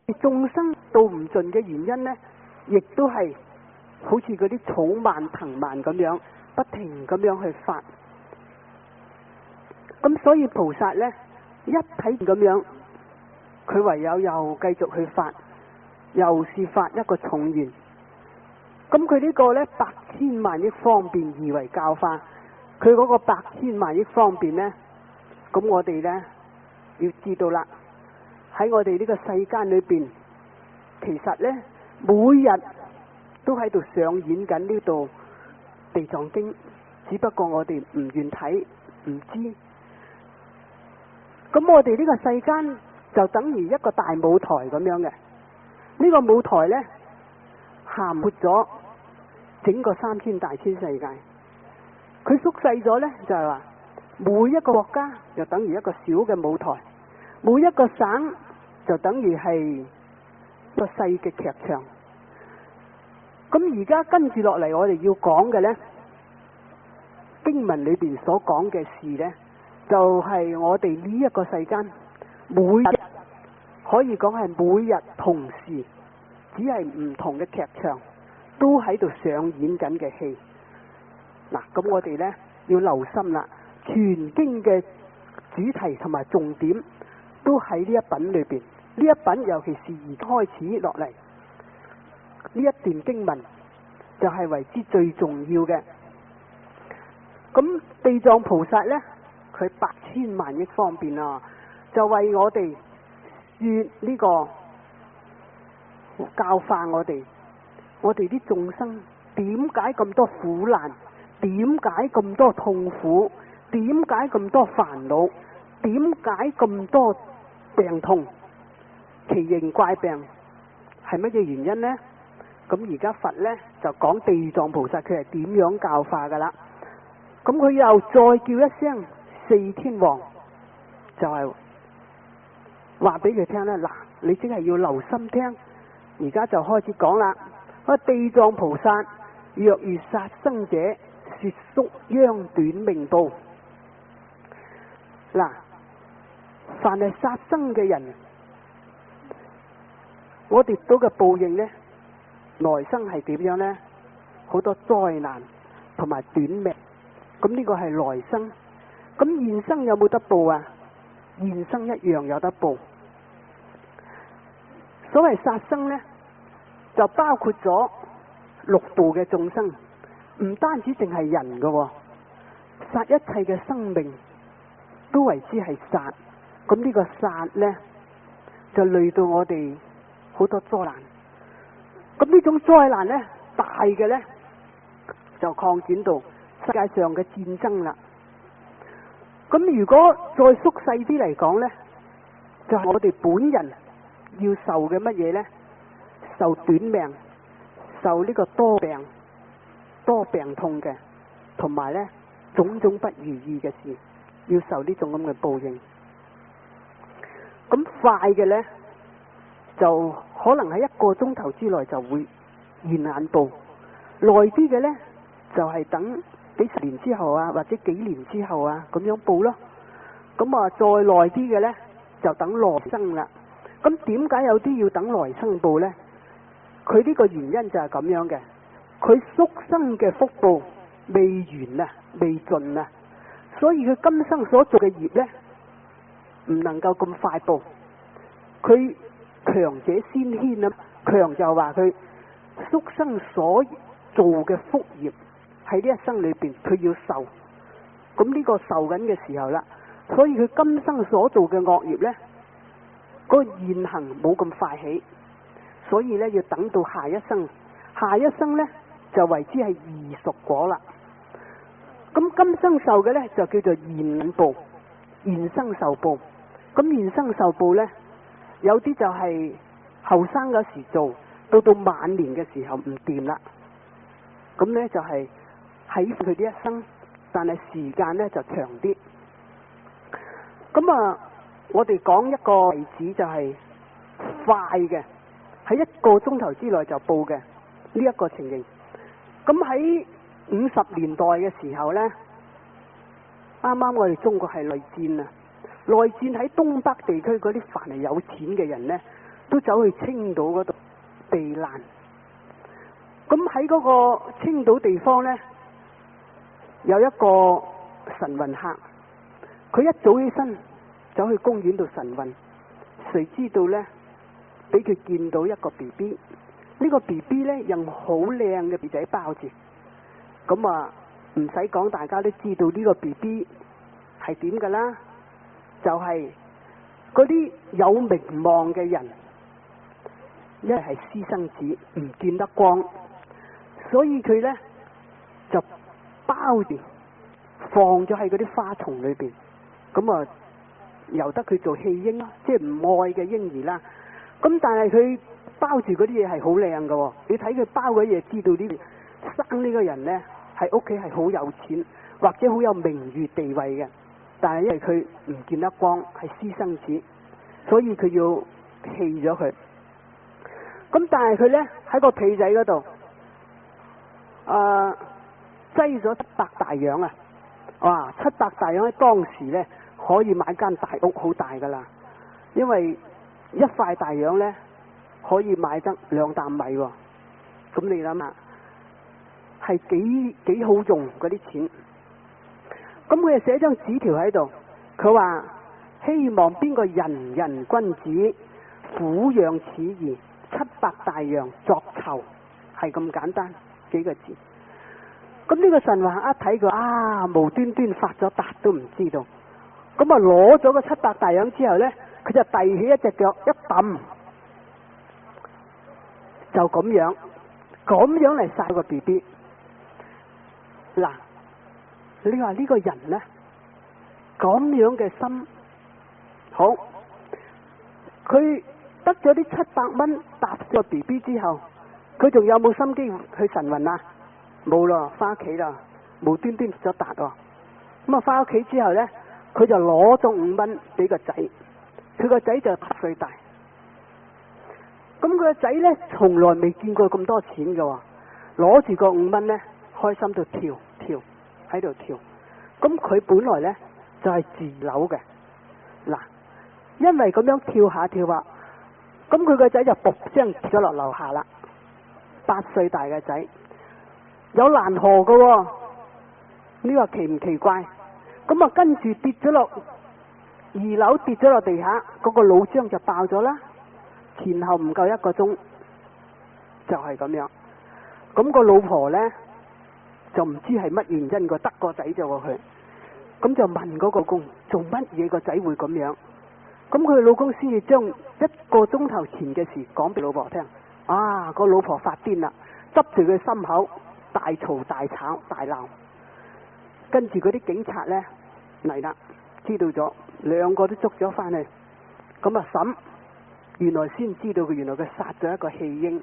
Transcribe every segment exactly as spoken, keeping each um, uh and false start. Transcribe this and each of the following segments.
眾生度唔盡嘅原因呢，亦都係好似嗰啲草蔓藤蔓咁樣，不停咁樣去發。咁所以菩薩呢，一睇咁樣，佢唯有又繼續去發，又是發一個重願。咁佢呢個呢，百千萬億方便而為教化，佢嗰個百千萬億方便呢，咁我哋呢，要知道啦，喺我哋呢個世間裏邊，其實呢，每日都喺度上演緊呢度地藏經，只不過我哋唔願睇，唔知。咁我哋呢個世間就等於一個大舞台咁樣嘅，呢個舞台呢，涵括咗整個三千大千世界。佢縮細咗呢，就係話每一個國家就等於一個小嘅舞台，每一個省就等於係一個細嘅劇場。咁而家跟住落嚟，我哋要講嘅呢，經文裏邊所講嘅事呢，就係我哋呢一個世間每日可以講係每日同時，只係唔同嘅劇場都喺度上演緊嘅戲。嗱，咁我哋呢要留心啦，全經嘅主題同埋重點都喺呢一品裏邊。呢一品尤其是而開始落嚟呢一段經文，就係為之最重要嘅。咁地藏菩薩呢，佢百千萬億方便啊，就為我哋說呢個教化我哋，我哋啲眾生點解咁多苦難，點解咁多痛苦，點解咁多煩惱，點解咁多病痛，奇形怪病係乜嘢原因呢？咁而家佛呢，就講地藏菩薩佢係點樣教化噶啦。咁佢又再叫一聲四天王，就係話俾佢聽咧，嗱，你即係要留心聽。而家就開始講啦。啊，地藏菩薩若遇殺生者，說宿殃短命報。嗱，凡係殺生嘅人，我哋到嘅報應呢，來生係點樣呢？好多災難同埋短命。咁呢個係來生。咁現生有冇得報啊？現生一樣有得報。所謂殺生呢，就包括咗六道嘅眾生，唔單止淨係人㗎喎，殺一切嘅生命都為之係殺。咁呢個殺呢，就累到我哋好多災難。咁呢種災難呢，大嘅呢，就擴展到世界上嘅戰爭啦。咁如果再縮細啲嚟講呢，就係我哋本人要受嘅乜嘢呢？受短命，受呢個多病、多病痛嘅，同埋呢種種不如意嘅事，要受呢種咁嘅報應。咁快嘅呢，就可能喺一個鐘頭之內就會現眼報；耐啲嘅呢，就係等幾十年之後啊，或者幾年之後啊，咁樣報咯。咁啊，再耐啲嘅呢，就等來生啦。咁點解有啲要等來生報呢？佢呢個原因就係咁樣嘅，佢宿生嘅福報未完啊，未盡啊，所以佢今生所做嘅業呢，唔能夠咁快報。佢強者先牽啊，強就話佢宿生所做嘅福業喺呢一生裏邊，佢要受。咁呢個受緊嘅時候啦，所以佢今生所做嘅惡業呢，嗰個現行冇咁快起，所以呢，要等到下一生，下一生呢，就為之係異熟果啦。咁今生受嘅呢，就叫做現報，現生受報。咁現生受報呢，有啲就係後生嗰時做，到到晚年嘅時候唔掂啦。咁呢，就係喺佢呢一生，但係時間呢，就長啲。咁啊，我哋講一個例子就係快嘅，喺一個鐘頭之內就報嘅呢一個情形。咁喺五十年代嘅時候呢，啱啱我哋中國係內戰啊，內戰喺東北地區嗰啲凡係有錢嘅人呢， 都走去青島嗰度避難。咁喺嗰個青島地方呢，有一個晨運客，佢一早起身走去公園度晨運，誰知道呢，俾佢見到一個 B B， 呢個 B B 呢，用好靚嘅 B 仔包住。咁啊唔使講，大家都知道呢個 B B 係點噶啦，就係嗰啲有名望嘅人，因為係私生子，唔見得光，所以佢呢就包住放咗喺嗰啲花叢裏邊。咁啊由得佢做棄嬰啦，即係唔愛嘅嬰兒啦。咁但係佢包住嗰啲嘢係好靚嘅，你睇佢包嗰啲嘢，知道呢生呢個人呢係屋企係好有錢，或者好有名譽地位嘅。但係因為佢唔見得光，係私生子，所以佢要棄咗佢。咁但係佢呢喺個被仔嗰度，誒擠咗七百大洋啊！哇，七百大洋喺當時呢可以買間大屋好大噶啦，因為一塊大洋呢可以買得兩擔米喎。咁你諗下，係幾幾好用嗰啲錢。咁佢就寫張紙條喺度，佢話希望邊個人人君子撫養此兒，七百大洋作酬，係咁簡單幾個字。咁呢個神話一睇佢啊，無端端發咗達都唔知道。咁啊攞咗個七百大洋之後呢，佢就遞起一隻腳一揼，就咁樣咁樣嚟殺個 B B。嗱，你話呢個人呢，咁樣嘅心好，佢得咗啲七百蚊搭咗個 B B 之後，佢仲有冇心機去晨運啊？冇咯，翻屋企啦，無端端咗達喎。咁啊翻屋企之後呢，佢就攞咗五蚊俾個仔，佢個仔就八歲大。咁佢個仔呢，從來未見過咁多錢嘅，攞住個五蚊呢，開心到跳跳喺度跳。咁佢本來呢，就係住樓嘅，嗱，因為咁樣跳下跳下，咁佢個仔就噗聲跌咗落樓下啦。八歲大嘅仔有攔河嘅喎，你話奇唔奇怪？咁啊跟住跌咗落二樓，跌咗落地下，嗰個腦漿就爆咗啦。前後唔夠一個鐘，就係咁樣。咁個老婆呢，就唔知係乜原因，個得個仔就過去，咁就問嗰個公做乜嘢個仔會咁樣。咁佢老公先至將一個鐘頭前嘅事講俾老婆聽。啊，個老婆發癲啦，執住佢心口大嘈大吵大鬧。跟住嗰啲警察呢嚟啦，知道咗，兩個都捉咗翻去。咁啊審，原來先知道佢原來佢殺咗一個棄嬰。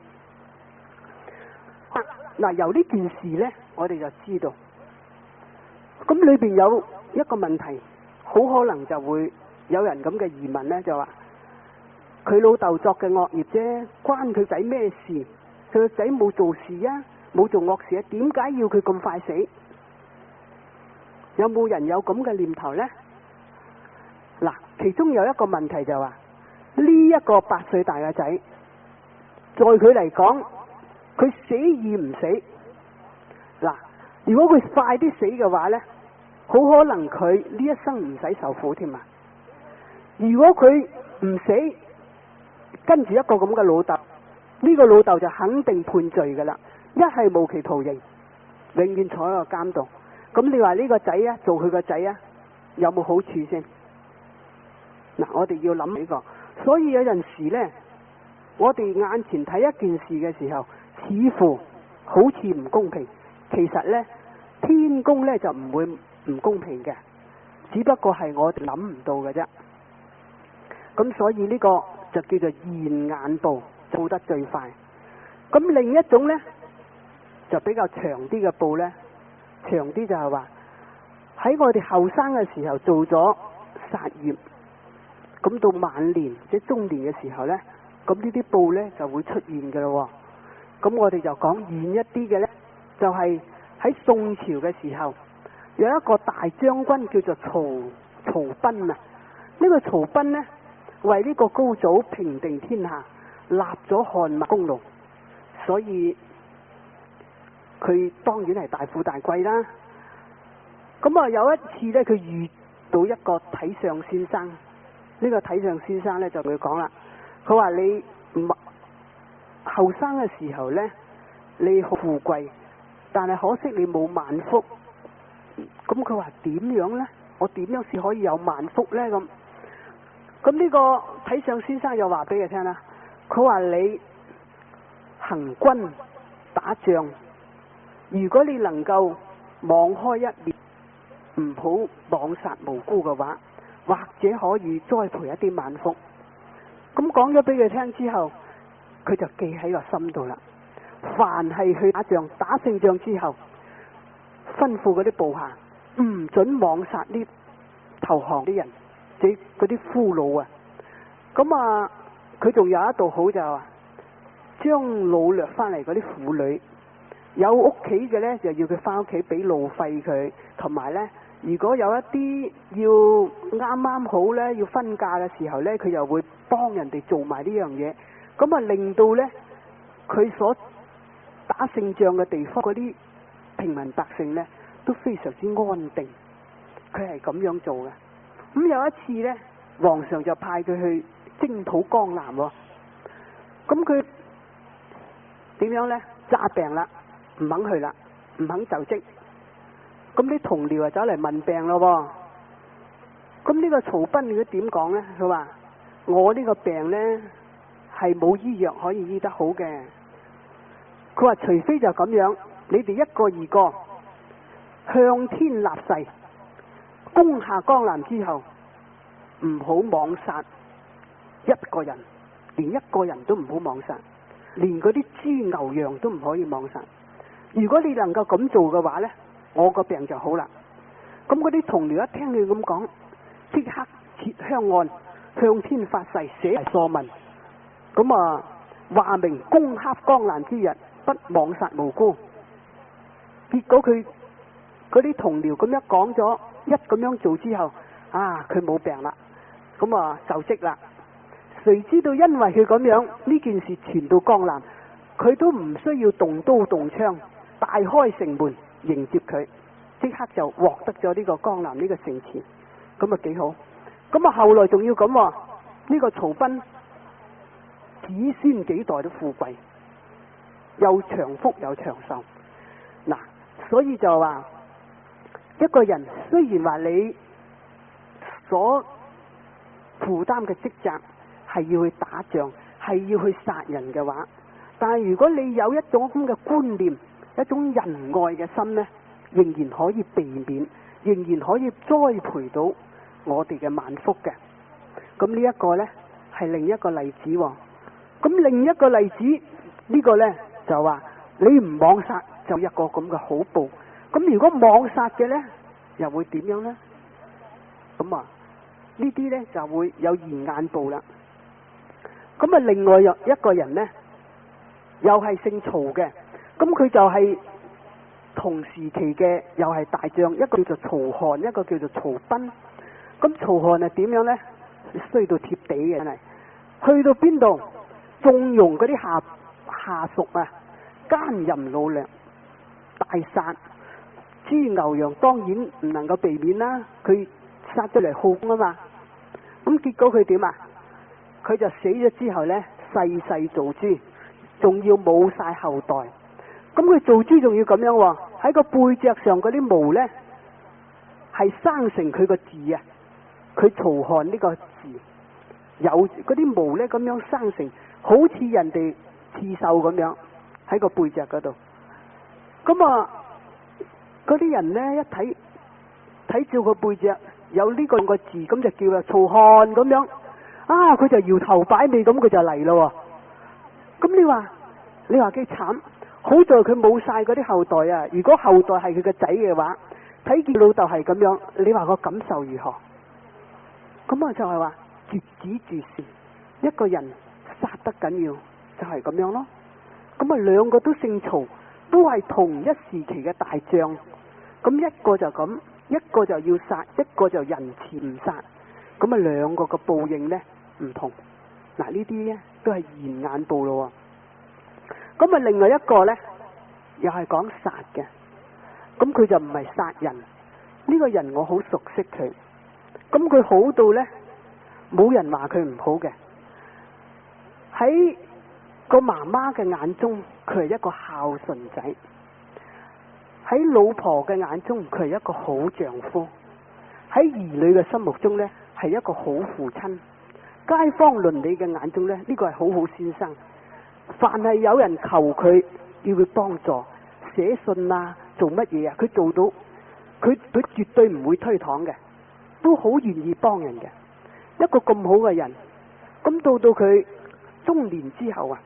嗱、啊，由呢件事呢，我哋就知道，咁裏邊有一個問題，好可能就會有人咁嘅疑問呢，就話佢老豆作嘅惡業啫，關佢仔咩事？佢個仔冇做事啊，冇做惡事啊，點解要佢咁快死？有冇人有咁嘅念頭呢？嗱，其中有一個問題就話呢一個八歲大嘅仔，在佢嚟講，佢死與唔死？嗱，如果佢快啲死嘅話呢，好可能佢呢一生唔使受苦添啊！如果佢唔死，跟住一個咁嘅老豆，呢個老豆就肯定判罪噶啦，一係無期徒刑，永遠坐喺個監度。咁你話呢個仔啊，做佢個仔啊，有冇好處先？嗱，我哋要諗呢個。所以有陣時呢，我哋眼前睇一件事嘅時候，似乎好似唔公平，其實呢，天公呢就唔會唔公平嘅，只不過係我哋諗唔到嘅啫。咁所以呢個就叫做現眼報，報得最快。咁另一種呢，就比較長啲嘅報呢，長啲就係話喺我哋後生嘅時候做咗殺業，咁到晚年即中年嘅時候呢，咁呢啲報呢就會出現嘅咯。咁我哋就講遠一啲嘅呢，就係喺宋朝嘅時候，有一個大將軍叫做曹曹彬啊。呢個曹彬呢，為呢個高祖平定天下， 立咗汗馬功勞，所以佢當然係大富大貴啦。咁啊有一次咧，佢遇到一個睇相先生，呢、這個睇相先生咧就同佢講啦，佢話你唔後生嘅時候咧，你好富貴，但係可惜你冇萬福。咁佢話點樣咧？我點樣先可以有萬福咧？咁咁呢個睇相先生又話俾佢聽啦，佢話你行軍打仗，如果你能夠網開一面，唔好枉殺無辜嘅話，或者可以栽培一啲萬福。咁講咗俾佢聽之後，佢就記喺個心度啦。凡係去打仗，打勝仗之後，吩咐嗰啲部下唔准枉殺呢投降啲人，即嗰啲俘虜啊。咁啊，佢仲有一道好就係話，將擄掠翻嚟嗰啲婦女，有屋企嘅呢，就要佢翻屋企俾路費佢，同埋呢，如果有一啲要啱啱好呢，要分嫁嘅時候呢，佢又會幫人哋做埋呢樣嘢，咁啊令到呢，佢所打勝仗嘅地方嗰啲平民百姓呢，都非常之安定。佢係咁樣做嘅。咁有一次呢，皇上就派佢去征討江南喎。咁佢點樣呢？詐病啦，唔肯去啦，唔肯就職。咁啲同僚啊走嚟問病咯。咁呢個曹彬佢點講呢？佢話我呢個病呢，係冇醫藥可以醫得好嘅。佢話除非就咁樣，你哋一個二個向天立誓，攻下江南之後唔好妄殺一個人，連一個人都唔好妄殺，連嗰啲豬牛羊都唔可以妄殺。如果你能夠咁做嘅話呢，我個病就好啦。咁嗰啲同僚一聽佢咁講，即刻設香案，向天發誓，寫埋疏文，咁啊話明攻克江南之日，不妄殺無辜。結果佢嗰啲同僚咁一講咗，一咁樣做之後，啊佢冇病啦，咁啊就職啦。誰知道因為佢咁樣，呢件事傳到江南，佢都唔需要動刀動槍，大開城門迎接佢，即刻就獲得咗呢個江南呢個城池，咁啊幾好。咁啊後來仲要咁，呢、這個曹彬子孫幾代都富貴，又長福又長壽。嗱，所以就話一個人雖然話你所負擔嘅職責係要去打仗，係要去殺人嘅話，但係如果你有一種咁嘅觀念，一種仁愛嘅心呢，仍然可以避免，仍然可以栽培到我哋嘅萬福嘅。咁呢一個呢，係另一個例子喎。咁另一個例子呢，呢個呢，就話你唔妄殺就一個咁嘅好報。咁如果妄殺嘅呢，又會點樣呢？咁啊呢啲呢，就會有現眼報啦。咁啊另外有一個人呢，又係姓曹嘅，咁佢就係同時期嘅又係大將，一個叫做曹韓，一個叫做曹彬。咁曹韓係點樣呢？衰到貼地嘅真係，去到邊度縱容嗰啲下下屬啊，奸淫擄掠，大殺豬牛羊，當然唔能夠避免啦。佢殺咗嚟好啊嘛。咁結果佢點啊？佢就死咗之後呢，世世做豬，仲要冇晒後代。咁佢做豬仲要咁樣喎，喺個背脊上嗰啲毛呢，係生成佢個字啊。佢曹韓呢個字有嗰啲毛呢，咁樣生成，好似人哋刺繡咁樣喺個背脊嗰度。咁啊，嗰啲人呢，一睇睇照個背脊有呢個個字，咁就叫啊曹韓咁樣。啊，佢就搖頭擺尾咁，佢就嚟咯。咁你話你話幾慘？好在佢冇晒嗰啲後代啊！如果後代係佢個仔嘅話，睇見老豆係咁樣，你話個感受如何？咁啊就係話絕子絕孫，一個人殺得緊要，就係咁樣咯。咁啊兩個都姓曹，都係同一時期嘅大將。咁一個就咁，一個就要殺，一個就仁慈唔殺。咁啊兩個嘅報應呢唔同。嗱呢啲呢都係現眼報咯。咁啊，另外一個呢，又係講殺嘅，咁佢就唔係殺人。呢個人我好熟悉佢，咁佢好到呢，冇人話佢唔好嘅。喺個媽媽嘅眼中，佢係一個孝順仔；喺老婆嘅眼中，佢係一個好丈夫；喺兒女嘅心目中呢，係一個好父親；街坊鄰里嘅眼中呢，呢個係好好先生。凡係有人求佢要佢幫助，寫信啊，做乜嘢啊，佢做到，佢佢絕對唔會推搪嘅，都好願意幫人嘅。一個咁好嘅人，咁到到佢中年之後啊，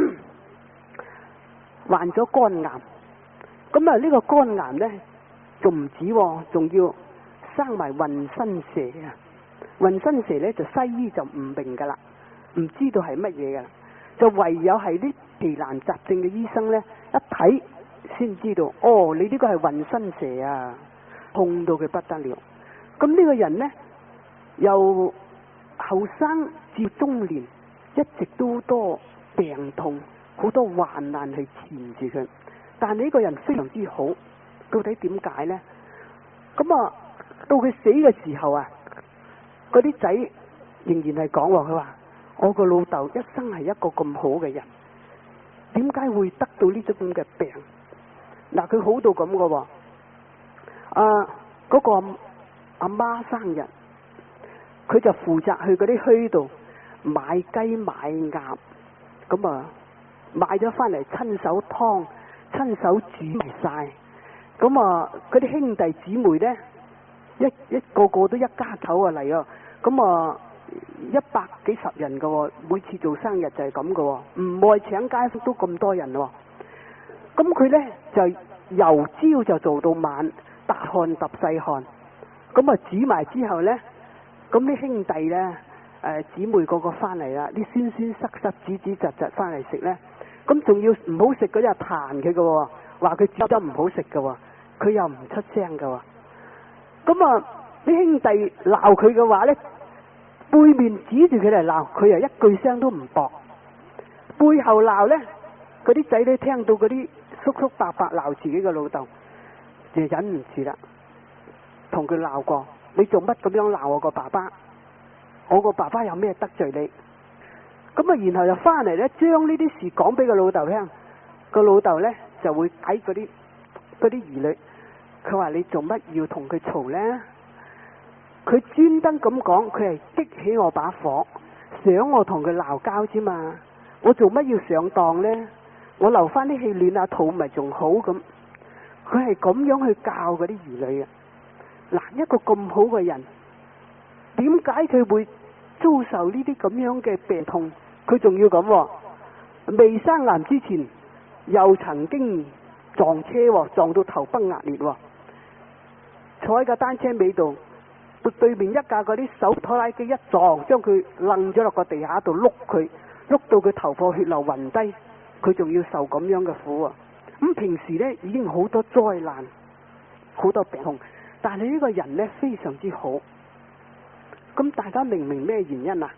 患咗肝癌。咁啊呢個肝癌呢，仲唔止，仲要生埋渾身蛇啊！渾身蛇呢，就西醫就唔明噶啦，唔知道係乜嘢噶啦，就唯有係啲奇難雜症嘅醫生呢，一睇先知道，哦，你呢個係渾身蛇啊，痛到佢不得了。咁呢個人呢，由後生至中年，一直都多病痛，好多患難去纏住佢。但係呢個人非常之好，到底點解呢？咁啊，到佢死嘅時候啊，嗰啲仔仍然係講話，佢話我個老豆一生係一個咁好嘅人，點解會得到呢種咁嘅病？嗱，佢好到咁嘅喎。啊，嗰個阿媽生日，佢就負責去嗰啲墟度買雞買鴨，咁啊買咗翻嚟親手劏，親手煮埋晒。咁啊嗰啲兄弟姊妹呢，一一個個都一家頭啊嚟啊，咁啊一百幾十人嘅喎，每次做生日就係咁嘅喎，唔愛請街坊都咁多人喎。咁佢呢，就由朝就做到晚，大汗揼細汗。咁啊煮埋之後呢，咁啲兄弟呢，誒姊妹個個翻嚟啦，啲酸酸濕濕、紫紫窒窒翻嚟食呢，咁仲要唔好食嗰啲彈佢嘅喎，話佢煮得唔好食嘅喎，佢又唔出聲嘅喎。咁啊啲兄弟鬧佢嘅話呢，背面指住佢嚟鬧，佢又一句聲都唔駁；背後鬧呢，嗰啲仔女聽到嗰啲叔叔伯伯鬧自己嘅老豆，就忍唔住啦，同佢鬧過：你做乜咁樣鬧我個爸爸？我個爸爸有咩得罪你？咁啊，然後就翻嚟呢，將呢啲事講俾個老豆聽。個老豆呢，就會睇嗰啲嗰啲兒女，佢話你做乜要同佢嘈呢？佢專登咁講，佢係激起我把火，想我同佢鬧交之嘛。我做乜要上當呢？我留翻啲氣暖下肚咪仲好咁。佢係咁樣去教嗰啲兒女嘅。嗱，一個咁好嘅人，點解佢會遭受呢啲咁樣嘅病痛？佢仲要咁，未生癌之前又曾經撞車，撞到頭崩額裂，坐喺個單車尾度，對面一架嗰啲手拖拉機一撞，將佢掕咗落個地下度，碌佢碌到佢頭破血流暈低，佢仲要受咁樣嘅苦啊！咁平時呢，已經好多災難，好多病痛，但係呢個人呢，非常之好。咁大家明唔明咩原因啊？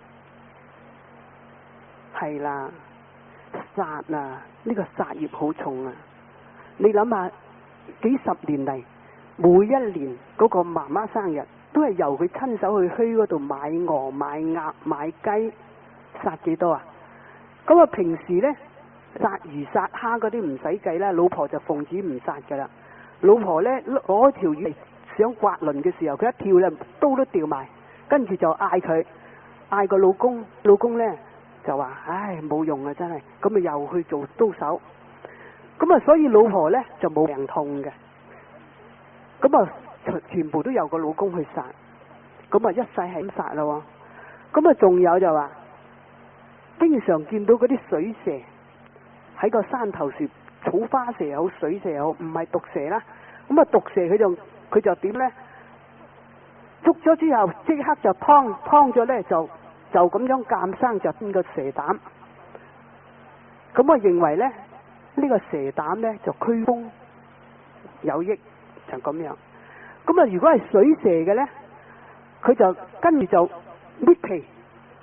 係啦，殺啊！呢個殺業好重啊！你諗下，幾十年嚟，每一年嗰個媽媽生日，都係由佢親手去墟嗰度買鵝、買鴨、買雞，殺幾多啊？咁啊，平時呢，殺魚殺蝦嗰啲唔使計啦，老婆就奉旨唔殺噶啦。老婆呢，攞條魚嚟想刮鱗嘅時候，佢一跳咧，刀都掉埋，跟住就嗌佢，嗌個老公，老公呢，就話：唉，冇用啊，真係。咁啊，又去做刀手。咁啊，所以老婆呢，就冇病痛嘅。咁啊，全部都由個老公去殺。咁啊，一世係咁殺咯。咁啊，仲有就話，經常見到嗰啲水蛇喺個山頭樹，草花蛇又好，水蛇又好，唔係毒蛇啦。咁啊，毒蛇佢就佢就點呢？捉咗之後即刻就劏，劏咗呢，就就咁樣鑑生就變個蛇膽。咁我認為呢，呢、呢個蛇膽呢，就驅風有益，就咁樣。咁啊，如果係水蛇嘅呢，佢就跟住就搣皮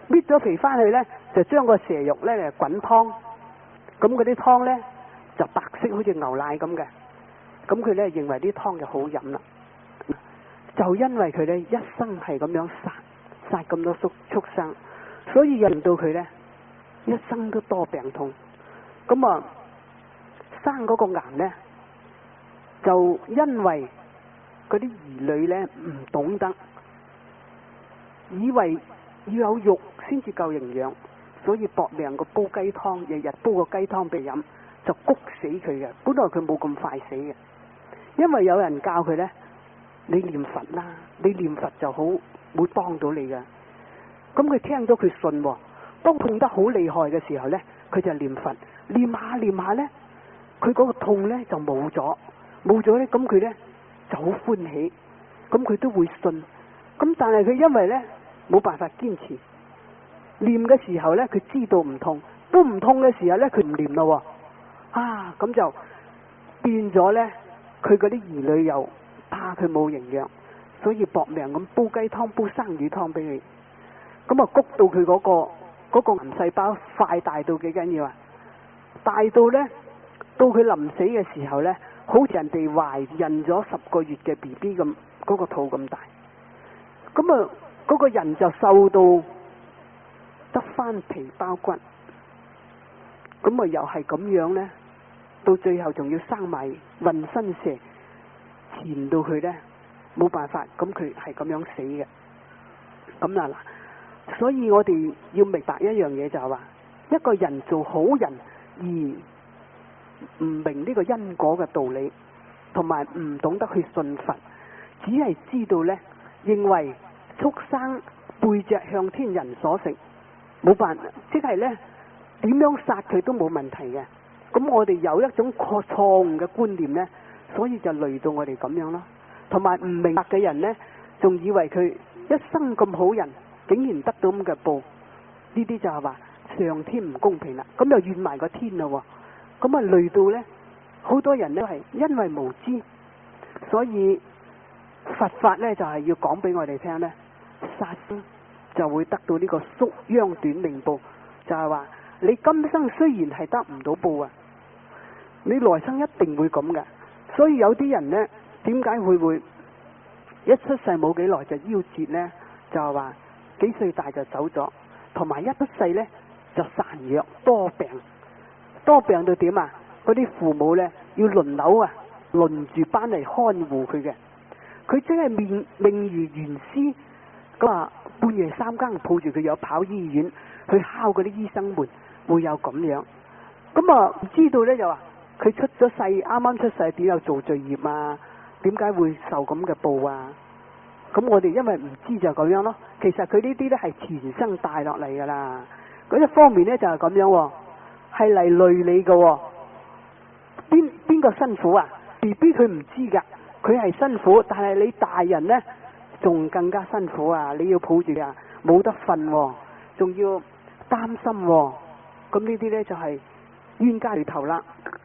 搣咗皮翻去咧，就將個蛇肉咧滾湯，咁嗰啲湯咧就白色，好似牛奶咁嘅。咁佢咧認為啲湯就好飲啦。就因為佢咧一生係咁樣殺殺咁多畜畜生，所以令到佢咧一生都多病痛。咁啊，生嗰個癌咧，就因為嗰啲兒女咧唔懂得，以為要有肉先至夠營養，所以搏命個煲雞湯，日日煲個雞湯俾佢飲，就谷死佢嘅。本來佢冇咁快死嘅，因為有人教佢咧，你念佛啦，你念佛就好會幫到你嘅。咁佢聽咗佢信，當痛得好厲害嘅時候咧，佢就念佛，念下念下咧，佢嗰個痛咧就冇咗，冇咗咧，咁佢咧就好歡喜，咁佢都會信。咁但係佢因為咧冇辦法堅持，念嘅時候咧佢知道唔痛，都唔痛嘅時候咧佢唔念咯，啊咁就變咗咧，佢嗰啲兒女又怕佢冇營養，所以搏命咁煲雞湯、煲生魚湯俾佢，咁啊谷到佢嗰個嗰個癌細胞快大到幾緊要啊！大到咧，到佢臨死嘅時候咧，好似人哋懷孕咗十個月嘅 B B 咁，嗰個肚咁大。咁啊，嗰個人就瘦到得翻皮包骨。咁啊，又係咁樣咧，到最後仲要生埋渾身蛇，纏到佢咧冇辦法，咁佢係咁樣死嘅。咁啊嗱，所以我哋要明白一樣嘢，就係話，一個人做好人而唔明呢個因果嘅道理，同埋唔懂得去信佛，只係知道呢，認為畜生背脊向天人所食，冇辦法，即係呢點樣殺佢都冇問題嘅。咁我哋有一種錯誤嘅觀念呢，所以就累到我哋咁樣咯。同埋唔明白嘅人呢，仲以為佢一生咁好人，竟然得到咁嘅報，呢啲就係話上天唔公平啦。咁又怨埋個天咯，咁啊累到呢，好多人都係因為無知，所以佛法呢就係要講俾我哋聽呢，殺生就會得到呢個宿殃短命報，就係話你今生雖然係得唔到報啊，你來生一定會咁嘅。所以有啲人呢，點解會會一出世冇幾耐就夭折呢？就係話幾歲大就走咗，同埋一出世呢就孱弱多病，多病到點啊？嗰啲父母呢要輪流啊，輪住班嚟看護佢嘅。佢真係命命如懸絲，咁啊半夜三更抱住佢又跑醫院去敲嗰啲醫生門，會有咁樣。咁啊唔知道呢，就話佢出咗世，啱啱出世點有做罪業啊？點解會受咁嘅報啊？咁我哋因為唔知就咁樣咯。其實佢呢啲咧係前生帶落嚟噶啦。嗰一方面咧就係咁樣，係嚟累你噶。邊邊個辛苦啊 ？B B 佢唔知噶，佢係辛苦，但係你大人咧仲更加辛苦啊！你要抱住啊，冇得瞓，仲要擔心。咁呢啲咧就係冤家對頭啦。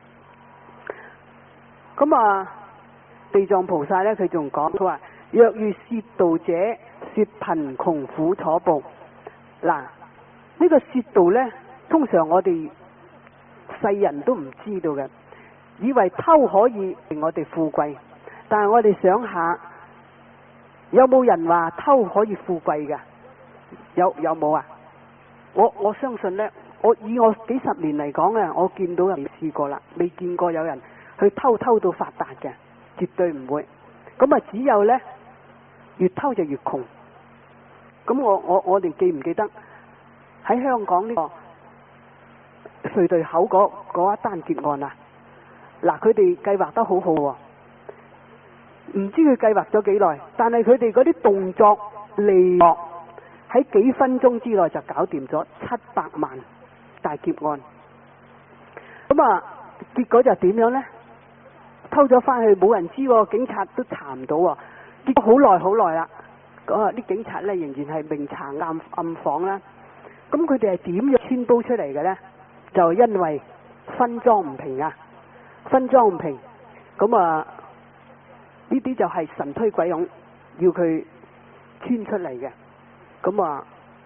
咁啊，地藏菩薩咧佢仲講，佢話若遇竊盜者，說貧窮苦楚報。嗱，呢個竊盜咧，通常我哋世人都唔知道嘅，以為偷可以令我哋富貴，但係我哋想下，有冇人話偷可以富貴㗎？有有冇啊？我我相信咧，我以我幾十年嚟講啊，我見到人試過啦，未見過有人去偷偷到發達嘅，絕對唔會。咁啊，只有咧越偷就越窮。咁我我我哋記唔記得喺香港呢個隧道口嗰嗰一單劫案啊？嗱，佢哋計劃得好好喎，唔知佢計劃咗幾耐，但係佢哋嗰啲動作利落，喺幾分鐘之內就搞掂咗七百萬大劫案。咁啊，結果就點樣呢？偷咗翻去冇人知，警察都查唔到，結果好耐好耐啦。嗰啲警察咧仍然係明查暗暗訪啦。咁佢哋係點樣穿煲出嚟嘅呢？就因為分贓唔平啊，分贓唔平。咁啊，呢啲就係神推鬼擁，要佢穿出嚟嘅。咁啊，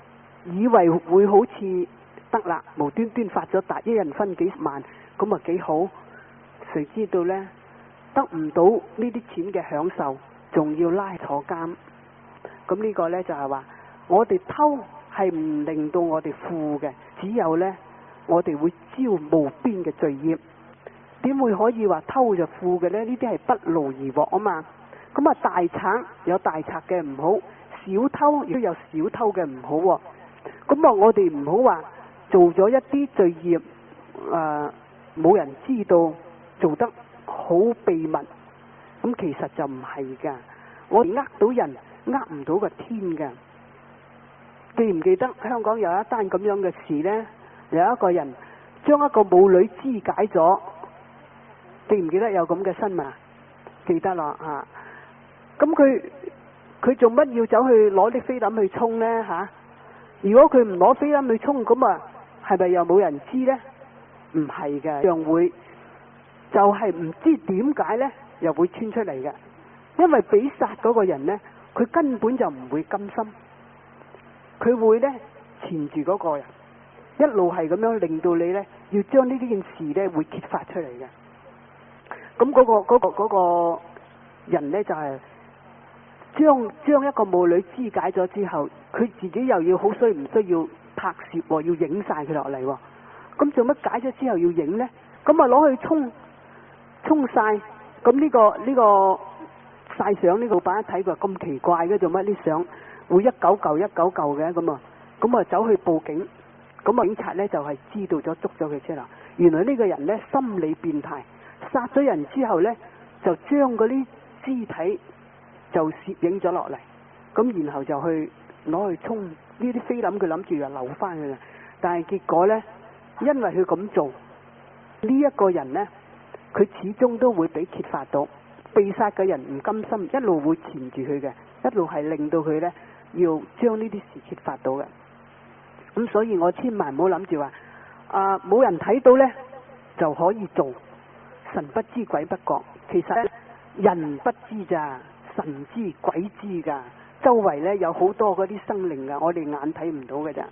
以為會好似得啦，無端端發咗達，一人分幾十萬，咁啊幾好。誰知道呢？得唔到呢啲錢嘅享受，仲要拉坐監。咁呢個呢，就係話，我哋偷係唔令到我哋富嘅，只有呢，我哋會招無邊嘅罪孽。點會可以話偷就富嘅呢？呢啲係不勞而獲啊嘛。咁啊，大賊有大賊嘅唔好，小偷亦都有小偷嘅唔好喎。咁啊，我哋唔好話做咗一啲罪孽，誒、呃、冇人知道，做得好秘密。咁其實就唔係噶，我哋呃到人，呃唔到個天噶。記唔記得香港有一單咁樣嘅事呢？有一個人將一個母女肢解咗，記唔記得有咁嘅新聞？記得啦吓。咁佢佢做乜要走去攞啲菲林去沖呢？吓、啊？如果佢唔攞菲林去沖，咁啊係咪又冇人知呢？唔係嘅，樣會就係唔知點解呢，又會穿出嚟嘅。因為俾殺嗰個人呢，佢根本就唔會甘心，佢會呢纏住嗰個人，一路係咁樣令到你呢，要將呢件事呢會揭發出嚟嘅。咁嗰、嗰個、嗰個、嗰個人呢，就係、是。將將一個母女肢解咗之後，佢自己又要好需唔需要拍攝，要影晒佢落嚟。咁做乜解咗之後要影呢？咁啊攞去沖沖晒。咁呢、呢個呢、呢個晒相，呢個老闆一睇佢話咁奇怪嘅，做乜啲相會一嚿嚿一嚿嚿嘅咁啊？咁啊走去報警，咁啊警察呢就係、是、知道咗，捉咗佢出嚟。原來呢個人呢，心理變態，殺咗人之後呢，就將嗰啲肢體就攝影咗落嚟，咁然後就去攞去沖呢啲菲林，佢諗住又留翻佢嘅，但係結果呢，因為佢咁做，呢、這、一個人呢，佢始終都會俾揭發到，被殺嘅人唔甘心，一路會纏住佢嘅，一路係令到佢呢要將呢啲事揭發到嘅。咁所以我千萬唔好諗住話啊冇人睇到呢就可以做，神不知鬼不覺，其實呢，人不知咋。神知鬼知噶，周圍咧有好多嗰啲生靈噶，我哋眼睇唔到嘅咋。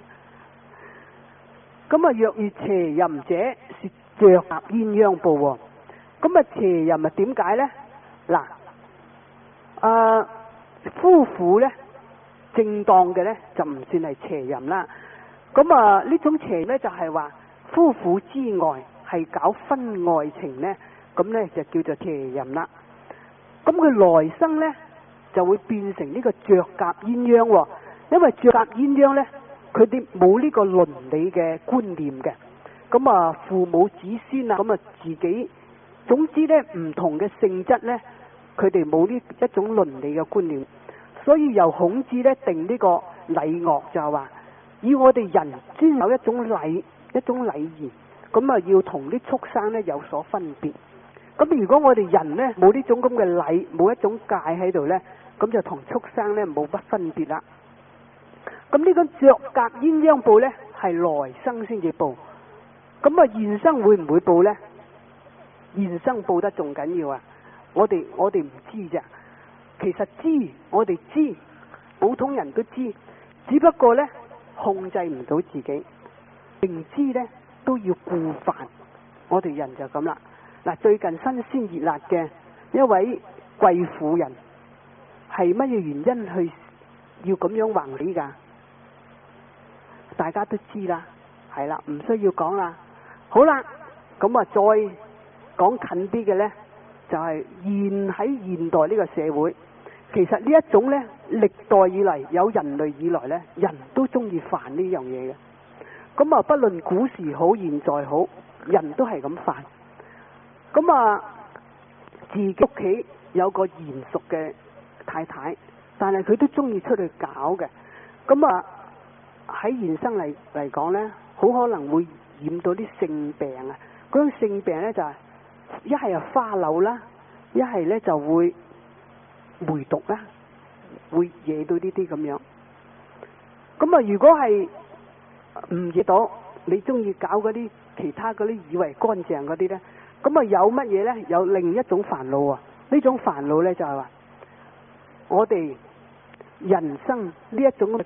咁啊，若遇邪淫者，是着夾鴛鴦報。咁啊，邪淫啊點解咧？嗱，啊夫婦咧正當嘅咧就唔算係邪淫啦。咁啊呢種邪咧就係話夫婦之外係搞婚外情咧，咁咧就叫做邪淫啦。咁佢來生呢，就會變成呢個着夾鴛鴦，因為着夾鴛鴦呢，佢哋冇呢個倫理嘅觀念嘅。咁啊，父母子孫啊，咁啊自己，總之呢唔同嘅性質呢，佢哋冇呢一種倫理嘅觀念。所以由孔子呢定呢個禮樂就係話，以我哋人專有一種禮一種禮儀，咁啊要同啲畜生呢有所分別。咁如果我哋人呢冇呢種咁嘅禮，冇一種戒喺度呢，咁就同畜生呢冇乜分別啦。咁呢個着夾鴛鴦報呢係來生先至報，咁啊現生會唔會報呢？現生報得仲緊要啊！我哋我哋唔知咋，其實知我哋知，普通人都知，只不過呢控制唔到自己，明知呢都要顧煩，我哋人就咁啦。嗱，最近新鮮熱辣嘅一位貴婦人，係乜嘢原因去要咁樣橫你噶？大家都知啦，係啦，唔需要講啦。好啦，咁啊再講近啲嘅呢，就係、是、現喺現代呢個社會，其實呢一種呢，歷代以嚟有人類以來呢，人都中意犯呢樣嘢嘅。咁啊，不論古時好，現在好，人都係咁犯。咁啊，自己屋企有個賢淑嘅太太，但係佢都中意出去搞嘅。咁啊，喺現生嚟嚟講呢，好可能會染到啲性病啊。嗰種性病呢，就係一係啊花柳啦，一係呢就會梅毒啦，會惹到呢啲咁樣。咁啊，如果係唔惹到，你中意搞嗰啲其他嗰啲以為乾淨嗰啲呢？咁啊有乜嘢呢？有另一種煩惱啊！呢種煩惱呢，就係話，我哋人生呢一種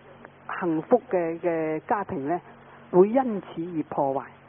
幸福嘅嘅家庭呢，會因此而破壞。